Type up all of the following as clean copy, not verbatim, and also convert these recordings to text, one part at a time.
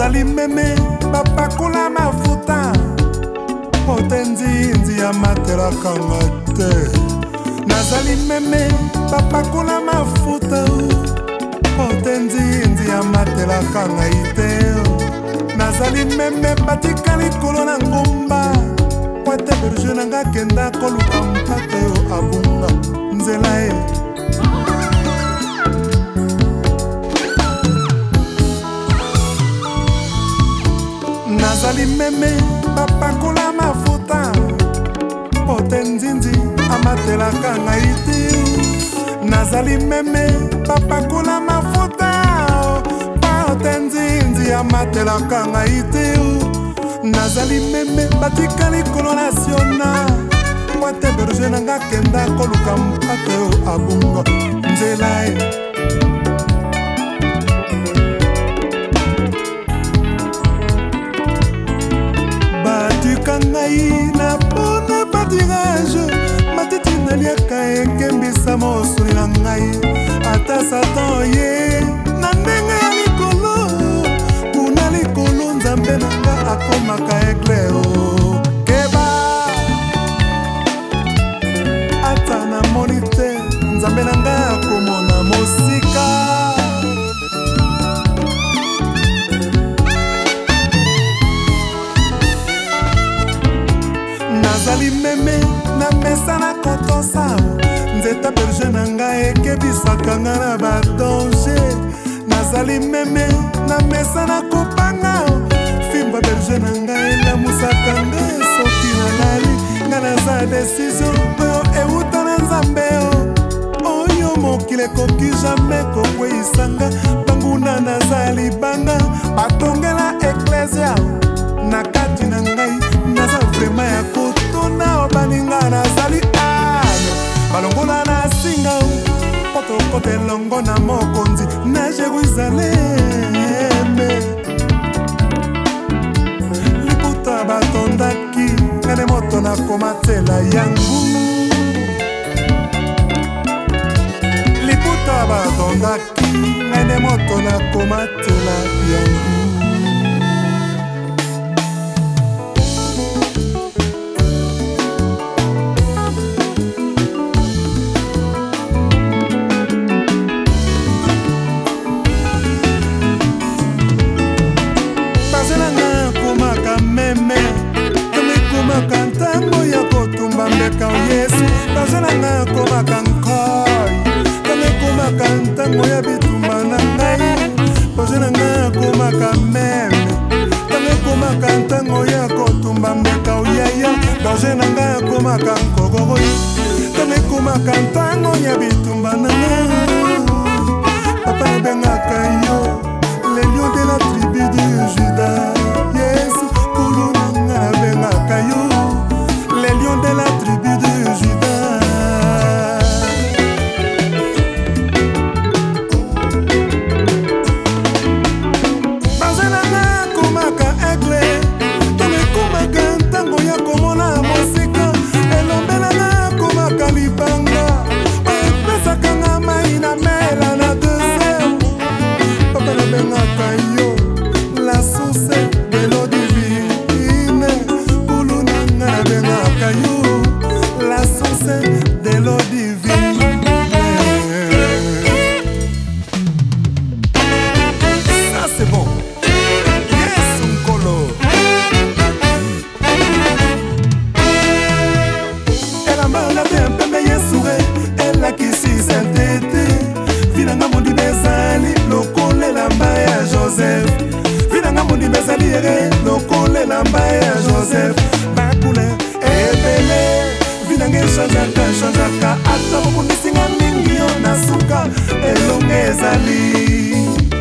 nazali meme bapakula mafuta pote nzinzi ya matelakanga te. Nazali meme bapakula mafuta pote nzinzi ya matelakanga ite. Nazali meme batika likolo na ngomba pote berge nanga kenda koluka mpaka yo abunga nzela e. Nazali meme bapakula mafuta pote nzinzi amatelaka ite. Nazali meme bapakula mafuta pote nzinzi amatelaka ite. Nazali meme batika likolo nasiona pote berge nanga kenda koluka mpaka yo abunga nzela e. Ngai na bona batirage matiti naliaka ekembisa mosuli na ngai ata satan ye na ndenge ya likolo kuna likolo nzambe nanga akomaka eklero keba ata na moni te nzambe nanga akomona mosika. Nazali meme na mesa na kotosa nzeta berge nanga ekebisaka nga na badange. Nazali meme na mesa na kopanga fimba berge nanga elamusaka nga soki nalali nga naza desizio oyo euta na nzambe oyo mokili ekoki jamai kokweyisanga. Banguna nazali banga batongela eklesia na kati na ngai naza vrema ya kotona baninga. Nazali ane balongola na singa potokote longo na mokonzi na Jerusaleme. Liputa batondaki ngane moto na komatela yangu. Liputa batondaki ngane moto na komatela yangu. Kantango ya kotumba mbeka Yesu bazalanga komaka nkoi kame komaka ntango ya bitumba na ngai bazalanga komaka meme kame komaka ntango ya kotumba mbeka uyaya bazalanga komaka nkogoroi kame komaka ntango ya bitumba na ngai papa ebengaka yo le lion de la tribu de Juda. Yesu kulunanga bengaka yo les lions de la tribu de Juda. Bazalanga komaka egle tome komaka ntango ya komona mosika elombelanga komaka libanga epesaka nga mai na mela na desert. Papa nabengaka yo la source de l'eau divine kulunanga nabengaka yo la source de l'eau divine. Ça c'est bon. Yes Nkolo. Elambala tempe me yesure elakisi sentete vinanga mundi bezali lokole lamba ya Joseph. Vinanga mundi bezali ere lokole lamba ya Joseph. Bakule ebele vinanga chanjaka ata mokunisinga mingi yo na suka elonge ezali.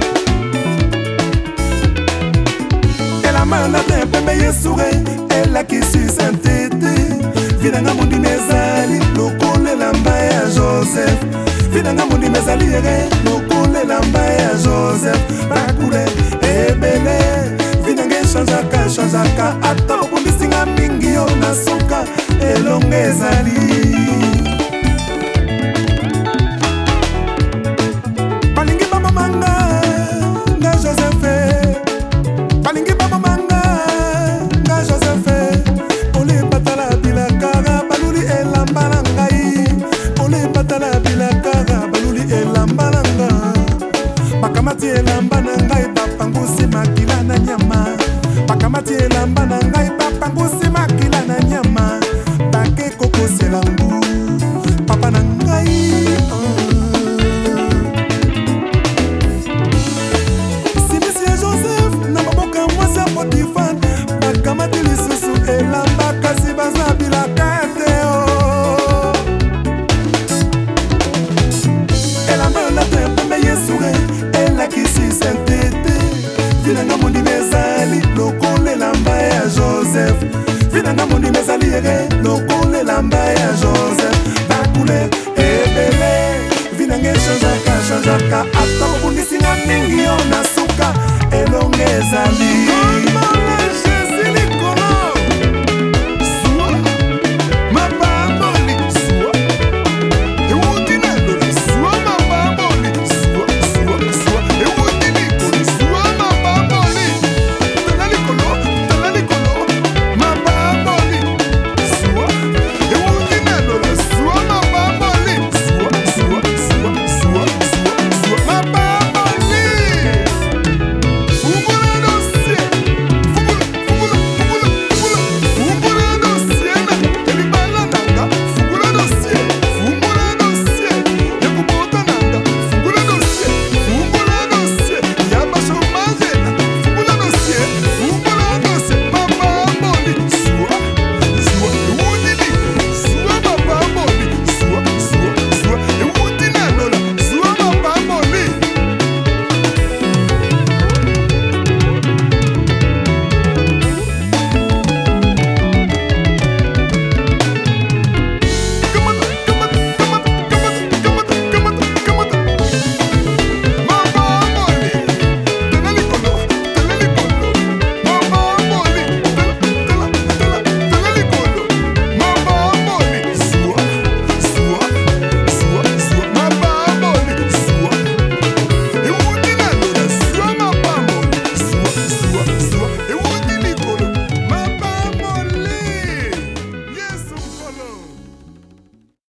Elamana te pembe yesure elakisi sentete vinanga mundi mezali lokole lamba ya Joseph. Vinanga mundi mezali ere lokole lamba ya Joseph. Bakule ebele vinanga chanjaka ata mokunisinga mingi yo na suka elonge ezali. Balingi bamamanga nga Joseph bakamati elamba na ngai bapangusi makila na nyama, bakamati elamba na ngai bapangusi makila na nyama, bake kokosela ngu papa na ngai. Simisi ya Joseph na maboka mwasi ya Potifar, bakamati lisusu elamba kasi baza bilaka te o. Elamba yolata ya pembe Yesu elakisi sainteté, vinanga mondi mezali lokola elamba ya Joseph, vinanga mondi mezali lokola elamba ya Joseph, bakule ebele vinanga changeaka ata kobundisinga mingi yo na suka elonge ezali.